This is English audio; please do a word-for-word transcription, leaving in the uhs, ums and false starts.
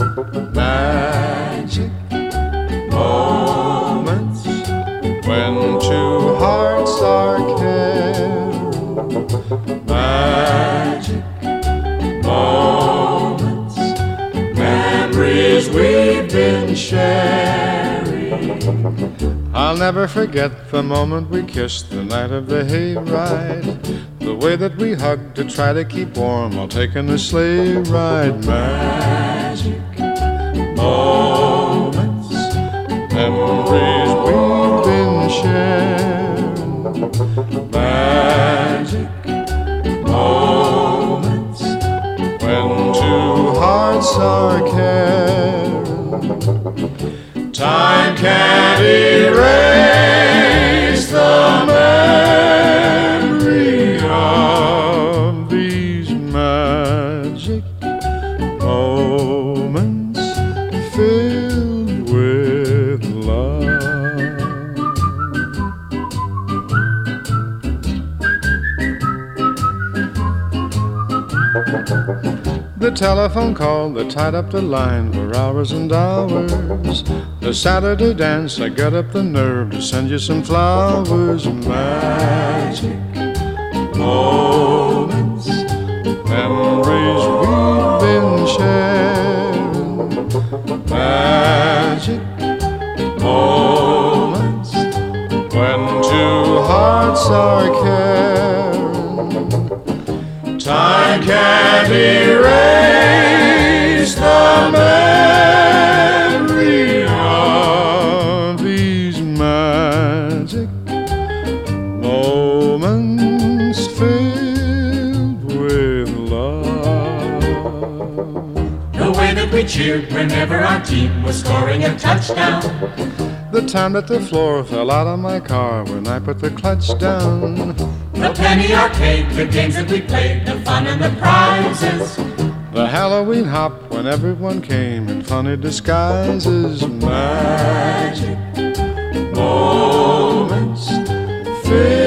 Magic moments when two hearts are caring. Magic moments, memories we've been sharing. I'll never forget the moment we kissed the night of the hayride, the way that we hugged to try to keep warm while taking a sleigh ride. Magic moments, memories we've been sharing. Magic moments when two hearts are caring. Time can't erase the memory of these magic moments filled with love. The telephone call that tied up the line for hours and hours. The Saturday dance, I got up the nerve to send you some flowers. Magic moments, memories we've been sharing. Magic moments when two hearts are caring. Time can't erase the memory of these magic moments filled with love. The way that we cheered whenever our team was scoring a touchdown. The time that the floor fell out of my car when I put the clutch down. The penny arcade, the games that we played, the fun and the prizes. The Halloween hop when everyone came in funny disguises. Magic moments filled